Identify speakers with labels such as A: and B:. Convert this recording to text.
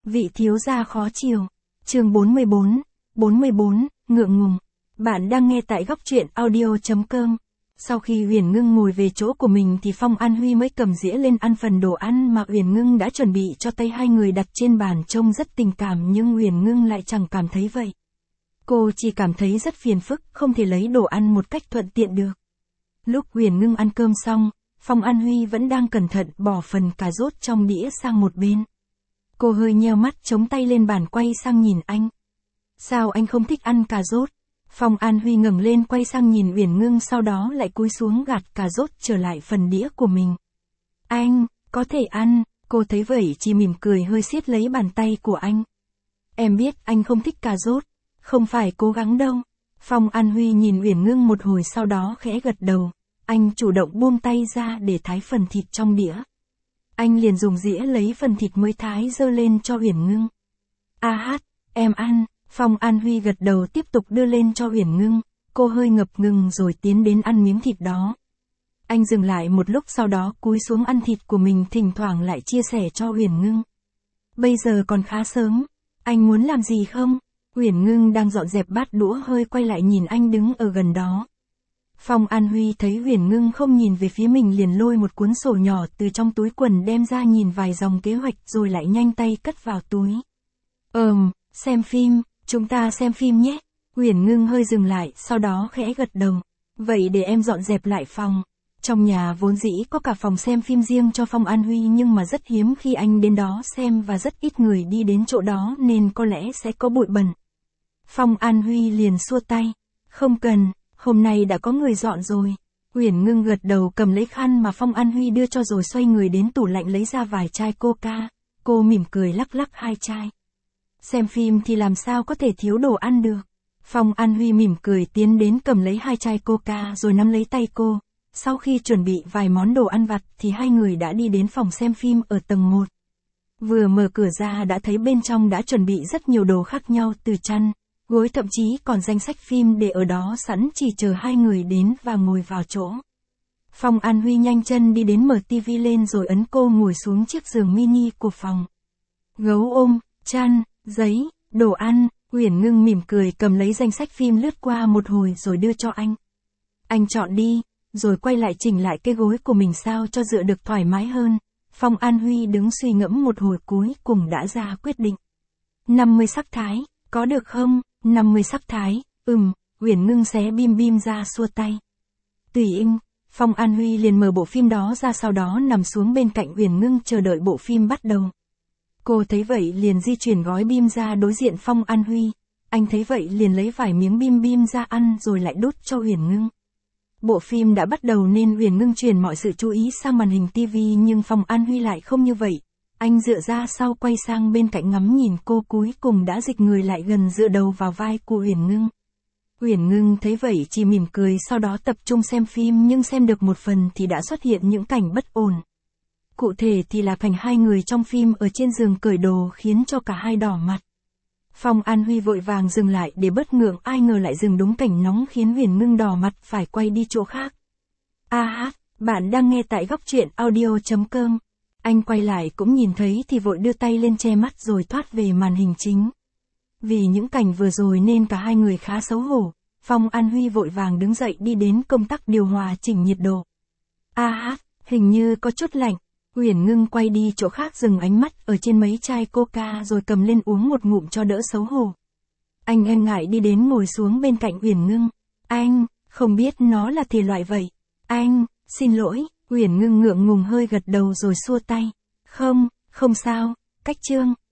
A: Vị thiếu gia khó chiều. Chương 44, ngượng ngùng. Bạn đang nghe tại góc truyện audio.com. Sau khi Huyền Ngưng ngồi về chỗ của mình thì Phong An Huy mới cầm dĩa lên ăn phần đồ ăn mà Huyền Ngưng đã chuẩn bị cho tay hai người đặt trên bàn, trông rất tình cảm nhưng Huyền Ngưng lại chẳng cảm thấy vậy. Cô chỉ cảm thấy rất phiền phức, không thể lấy đồ ăn một cách thuận tiện được. Lúc Huyền Ngưng ăn cơm xong, Phong An Huy vẫn đang cẩn thận bỏ phần cà rốt trong đĩa sang một bên. Cô hơi nheo mắt chống tay lên bàn quay sang nhìn anh. Sao anh không thích ăn cà rốt? Phong An Huy ngẩng lên quay sang nhìn Huyền Ngưng, sau đó lại cúi xuống gạt cà rốt trở lại phần đĩa của mình. Anh, có thể ăn, cô thấy vậy chỉ mỉm cười hơi siết lấy bàn tay của anh. Em biết anh không thích cà rốt, không phải cố gắng đâu. Phong An Huy nhìn Huyền Ngưng một hồi sau đó khẽ gật đầu. Anh chủ động buông tay ra để thái phần thịt trong đĩa. Anh liền dùng dĩa lấy phần thịt mới thái dơ lên cho Huyền Ngưng. Em ăn. Phong An Huy gật đầu tiếp tục đưa lên cho Huyền Ngưng. Cô hơi ngập ngừng rồi tiến đến ăn miếng thịt đó. Anh dừng lại một lúc sau đó cúi xuống ăn thịt của mình, thỉnh thoảng lại chia sẻ cho Huyền Ngưng. Bây giờ còn khá sớm, anh muốn làm gì không? Huyền Ngưng đang dọn dẹp bát đũa hơi quay lại nhìn anh đứng ở gần đó. Phong An Huy thấy Huyền Ngưng không nhìn về phía mình liền lôi một cuốn sổ nhỏ từ trong túi quần đem ra nhìn vài dòng kế hoạch rồi lại nhanh tay cất vào túi. Xem phim, chúng ta xem phim nhé. Huyền Ngưng hơi dừng lại, sau đó khẽ gật đầu. Vậy để em dọn dẹp lại phòng. Trong nhà vốn dĩ có cả phòng xem phim riêng cho Phong An Huy nhưng mà rất hiếm khi anh đến đó xem và rất ít người đi đến chỗ đó nên có lẽ sẽ có bụi bẩn. Phong An Huy liền xua tay. Không cần. Hôm nay đã có người dọn rồi. Huyền Ngưng gật đầu cầm lấy khăn mà Phong An Huy đưa cho rồi xoay người đến tủ lạnh lấy ra vài chai coca. Cô mỉm cười lắc lắc hai chai. Xem phim thì làm sao có thể thiếu đồ ăn được. Phong An Huy mỉm cười tiến đến cầm lấy hai chai coca rồi nắm lấy tay cô. Sau khi chuẩn bị vài món đồ ăn vặt thì hai người đã đi đến phòng xem phim ở tầng 1. Vừa mở cửa ra đã thấy bên trong đã chuẩn bị rất nhiều đồ khác nhau, từ chăn, gối, thậm chí còn danh sách phim để ở đó sẵn chỉ chờ hai người đến và ngồi vào chỗ. Phong An Huy nhanh chân đi đến mở tivi lên rồi ấn cô ngồi xuống chiếc giường mini của phòng. Gấu ôm, chăn, giấy, đồ ăn. Huyền Ngưng mỉm cười cầm lấy danh sách phim lướt qua một hồi rồi đưa cho anh. Anh chọn đi, rồi quay lại chỉnh lại cái gối của mình sao cho dựa được thoải mái hơn. Phong An Huy đứng suy ngẫm một hồi cuối cùng đã ra quyết định. 50 sắc thái, có được không? 50 sắc thái, Huyền Ngưng xé bim ra xua tay. Tùy anh. Phong An Huy liền mở bộ phim đó ra, sau đó nằm xuống bên cạnh Huyền Ngưng chờ đợi bộ phim bắt đầu. Cô thấy vậy liền di chuyển gói bim ra đối diện Phong An Huy. Anh thấy vậy liền lấy vài miếng bim ra ăn rồi lại đút cho Huyền Ngưng. Bộ phim đã bắt đầu nên Huyền Ngưng chuyển mọi sự chú ý sang màn hình tivi nhưng Phong An Huy lại không như vậy. Anh dựa ra sau quay sang bên cạnh ngắm nhìn cô, cuối cùng đã dịch người lại gần dựa đầu vào vai của Huyền Ngưng. Huyền Ngưng thấy vậy chỉ mỉm cười, sau đó tập trung xem phim nhưng xem được một phần thì đã xuất hiện những cảnh bất ổn. Cụ thể thì là cảnh hai người trong phim ở trên giường cởi đồ khiến cho cả hai đỏ mặt. Phong An Huy vội vàng dừng lại để bớt ngượng, ai ngờ lại dừng đúng cảnh nóng khiến Huyền Ngưng đỏ mặt phải quay đi chỗ khác. Bạn đang nghe tại góc truyện audio.com. Anh quay lại cũng nhìn thấy thì vội đưa tay lên che mắt rồi thoát về màn hình chính. Vì những cảnh vừa rồi nên cả hai người khá xấu hổ. Phong An Huy vội vàng đứng dậy đi đến công tắc điều hòa chỉnh nhiệt độ. Hình như có chút lạnh. Huyền Ngưng quay đi chỗ khác dừng ánh mắt ở trên mấy chai coca rồi cầm lên uống một ngụm cho đỡ xấu hổ. Anh e ngại đi đến ngồi xuống bên cạnh Huyền Ngưng. Anh, không biết nó là thể loại vậy. Anh, xin lỗi. Huyền Ngưng ngượng ngùng hơi gật đầu rồi xua tay. Không sao, cách chương.